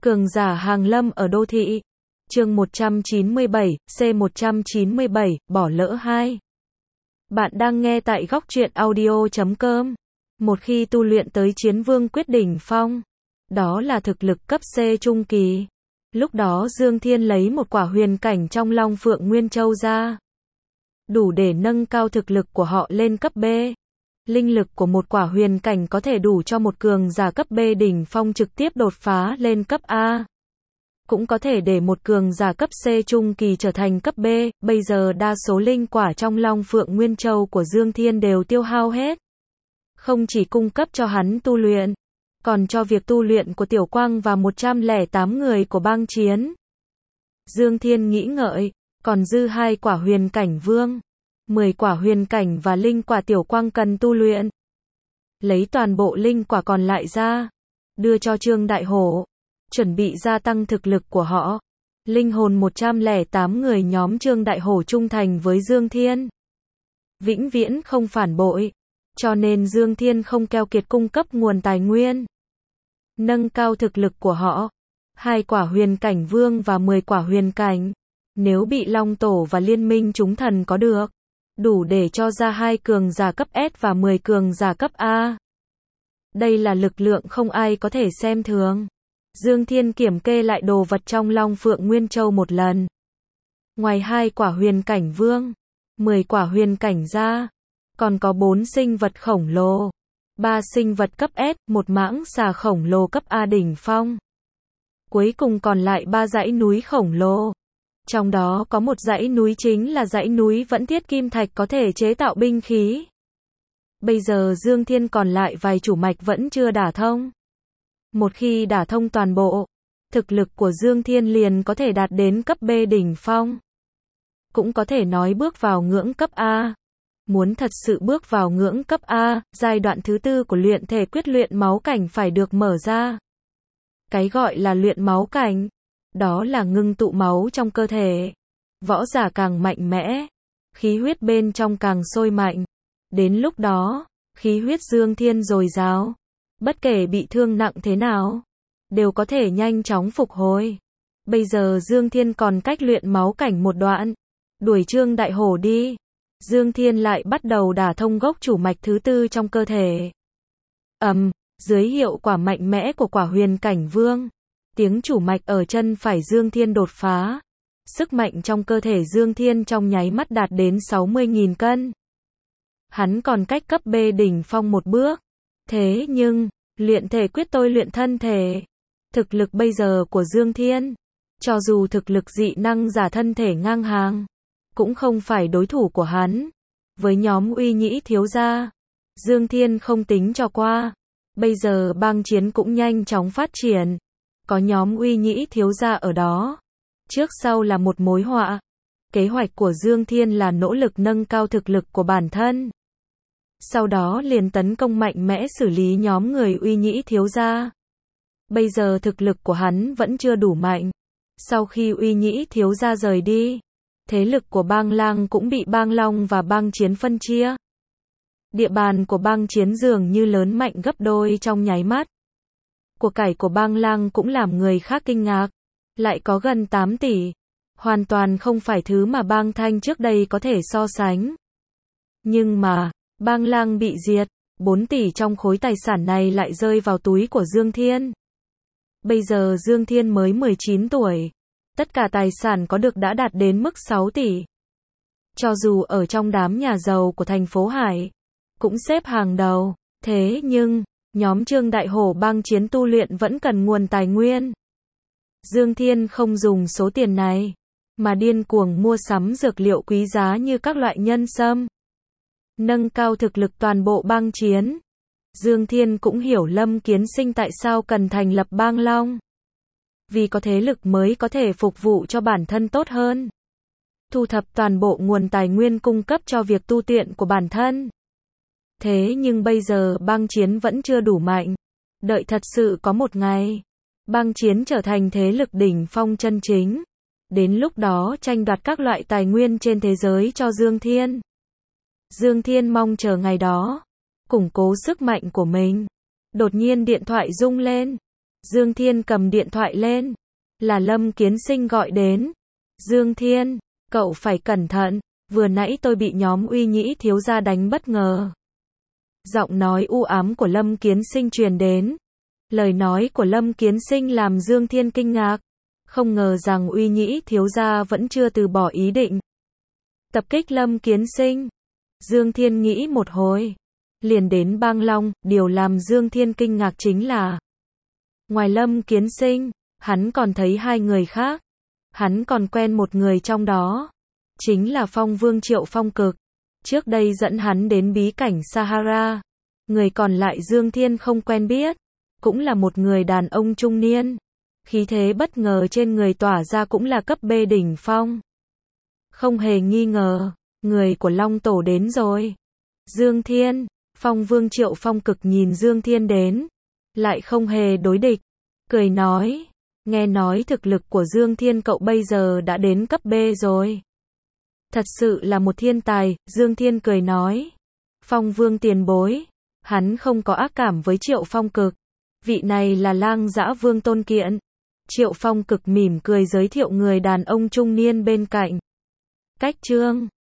Cường giả hàng lâm ở đô thị. Chương 197, C197, bỏ lỡ 2. Bạn đang nghe tại góc truyện audio.com. Một khi tu luyện tới chiến vương quyết đỉnh phong, đó là thực lực cấp C trung kỳ. Lúc đó Dương Thiên lấy một quả huyền cảnh trong Long Phượng Nguyên Châu ra, đủ để nâng cao thực lực của họ lên cấp B. Linh lực của một quả huyền cảnh có thể đủ cho một cường giả cấp B đỉnh phong trực tiếp đột phá lên cấp A. Cũng có thể để một cường giả cấp C trung kỳ trở thành cấp B. Bây giờ đa số linh quả trong Long Phượng Nguyên Châu của Dương Thiên đều tiêu hao hết. Không chỉ cung cấp cho hắn tu luyện, còn cho việc tu luyện của Tiểu Quang và 108 người của bang chiến. Dương Thiên nghĩ ngợi, còn dư 2 quả huyền cảnh vương, 10 quả huyền cảnh và linh quả Tiểu Quang cần tu luyện. Lấy toàn bộ linh quả còn lại ra, đưa cho Trương Đại Hổ, chuẩn bị gia tăng thực lực của họ. Linh hồn 108 người nhóm Trương Đại Hổ trung thành với Dương Thiên, vĩnh viễn không phản bội, cho nên Dương Thiên không keo kiệt cung cấp nguồn tài nguyên, nâng cao thực lực của họ. 2 quả huyền cảnh vương và 10 quả huyền cảnh, nếu bị Long Tổ và Liên minh chúng thần có được, đủ để cho ra 2 cường giả cấp S và 10 cường giả cấp A. Đây là lực lượng không ai có thể xem thường. Dương Thiên kiểm kê lại đồ vật trong Long Phượng Nguyên Châu một lần. Ngoài 2 quả huyền cảnh vương, 10 quả huyền cảnh ra, còn có 4 sinh vật khổng lồ, 3 sinh vật cấp S, 1 mãng xà khổng lồ cấp A đỉnh phong. Cuối cùng còn lại 3 dãy núi khổng lồ. Trong đó có một dãy núi chính là dãy núi Vẫn Thiết Kim Thạch có thể chế tạo binh khí. Bây giờ Dương Thiên còn lại vài chủ mạch vẫn chưa đả thông. Một khi đả thông toàn bộ, thực lực của Dương Thiên liền có thể đạt đến cấp B đỉnh phong. Cũng có thể nói bước vào ngưỡng cấp A. Muốn thật sự bước vào ngưỡng cấp A, giai đoạn thứ 4 của luyện thể quyết luyện máu cảnh phải được mở ra. Cái gọi là luyện máu cảnh, đó là ngưng tụ máu trong cơ thể. Võ giả càng mạnh mẽ, khí huyết bên trong càng sôi mạnh. Đến lúc đó, khí huyết Dương Thiên dồi dào, bất kể bị thương nặng thế nào, đều có thể nhanh chóng phục hồi. Bây giờ Dương Thiên còn cách luyện máu cảnh một đoạn. Đuổi Trương Đại Hổ đi, Dương Thiên lại bắt đầu đả thông gốc chủ mạch thứ 4 trong cơ thể. Dưới hiệu quả mạnh mẽ của quả huyền cảnh vương, tiếng chủ mạch ở chân phải Dương Thiên đột phá. Sức mạnh trong cơ thể Dương Thiên trong nháy mắt đạt đến 60.000 cân. Hắn còn cách cấp B đỉnh phong một bước. Thế nhưng, luyện thể quyết tôi luyện thân thể. Thực lực bây giờ của Dương Thiên, cho dù thực lực dị năng giả thân thể ngang hàng, cũng không phải đối thủ của hắn. Với nhóm Uy Nhĩ thiếu gia, Dương Thiên không tính cho qua. Bây giờ bang chiến cũng nhanh chóng phát triển. Có nhóm Uy Nhĩ thiếu gia ở đó, trước sau là một mối họa. Kế hoạch của Dương Thiên là nỗ lực nâng cao thực lực của bản thân, sau đó liền tấn công mạnh mẽ xử lý nhóm người Uy Nhĩ thiếu gia. Bây giờ thực lực của hắn vẫn chưa đủ mạnh. Sau khi Uy Nhĩ thiếu gia rời đi, thế lực của bang lang cũng bị bang long và bang chiến phân chia. Địa bàn của bang chiến dường như lớn mạnh gấp đôi trong nháy mắt. Của cải của bang lang cũng làm người khác kinh ngạc. Lại có gần 8 tỷ. Hoàn toàn không phải thứ mà bang thanh trước đây có thể so sánh. Nhưng mà, bang lang bị diệt, 4 tỷ trong khối tài sản này lại rơi vào túi của Dương Thiên. Bây giờ Dương Thiên mới 19 tuổi. Tất cả tài sản có được đã đạt đến mức 6 tỷ. Cho dù ở trong đám nhà giàu của thành phố Hải, cũng xếp hàng đầu. Thế nhưng, nhóm Trương Đại Hổ bang chiến tu luyện vẫn cần nguồn tài nguyên. Dương Thiên không dùng số tiền này, mà điên cuồng mua sắm dược liệu quý giá như các loại nhân sâm, nâng cao thực lực toàn bộ bang chiến. Dương Thiên cũng hiểu Lâm Kiến Sinh tại sao cần thành lập bang long. Vì có thế lực mới có thể phục vụ cho bản thân tốt hơn. Thu thập toàn bộ nguồn tài nguyên cung cấp cho việc tu luyện của bản thân. Thế nhưng bây giờ bang chiến vẫn chưa đủ mạnh. Đợi thật sự có một ngày, bang chiến trở thành thế lực đỉnh phong chân chính. Đến lúc đó tranh đoạt các loại tài nguyên trên thế giới cho Dương Thiên. Dương Thiên mong chờ ngày đó, củng cố sức mạnh của mình. Đột nhiên điện thoại rung lên. Dương Thiên cầm điện thoại lên. Là Lâm Kiến Sinh gọi đến. Dương Thiên, cậu phải cẩn thận, vừa nãy tôi bị nhóm Uy Nhĩ thiếu gia đánh bất ngờ. Giọng nói u ám của Lâm Kiến Sinh truyền đến. Lời nói của Lâm Kiến Sinh làm Dương Thiên kinh ngạc. Không ngờ rằng Uy Nhĩ thiếu gia vẫn chưa từ bỏ ý định tập kích Lâm Kiến Sinh. Dương Thiên nghĩ một hồi, liền đến Bang Long. Điều làm Dương Thiên kinh ngạc chính là, ngoài Lâm Kiến Sinh, hắn còn thấy hai người khác. Hắn còn quen một người trong đó, chính là Phong Vương Triệu Phong Cực. Trước đây dẫn hắn đến bí cảnh Sahara. Người còn lại Dương Thiên không quen biết, cũng là một người đàn ông trung niên. Khí thế bất ngờ trên người tỏa ra cũng là cấp B đỉnh phong. Không hề nghi ngờ, người của Long Tổ đến rồi. Dương Thiên, Phong Vương Triệu Phong Cực nhìn Dương Thiên đến, lại không hề đối địch, cười nói, nghe nói thực lực của Dương Thiên cậu bây giờ đã đến cấp B rồi. Thật sự là một thiên tài. Dương Thiên cười nói, Phong Vương tiền bối, hắn không có ác cảm với Triệu Phong Cực. Vị này là Lang Dã Vương Tôn Kiện. Triệu Phong Cực mỉm cười giới thiệu người đàn ông trung niên bên cạnh. Cách chương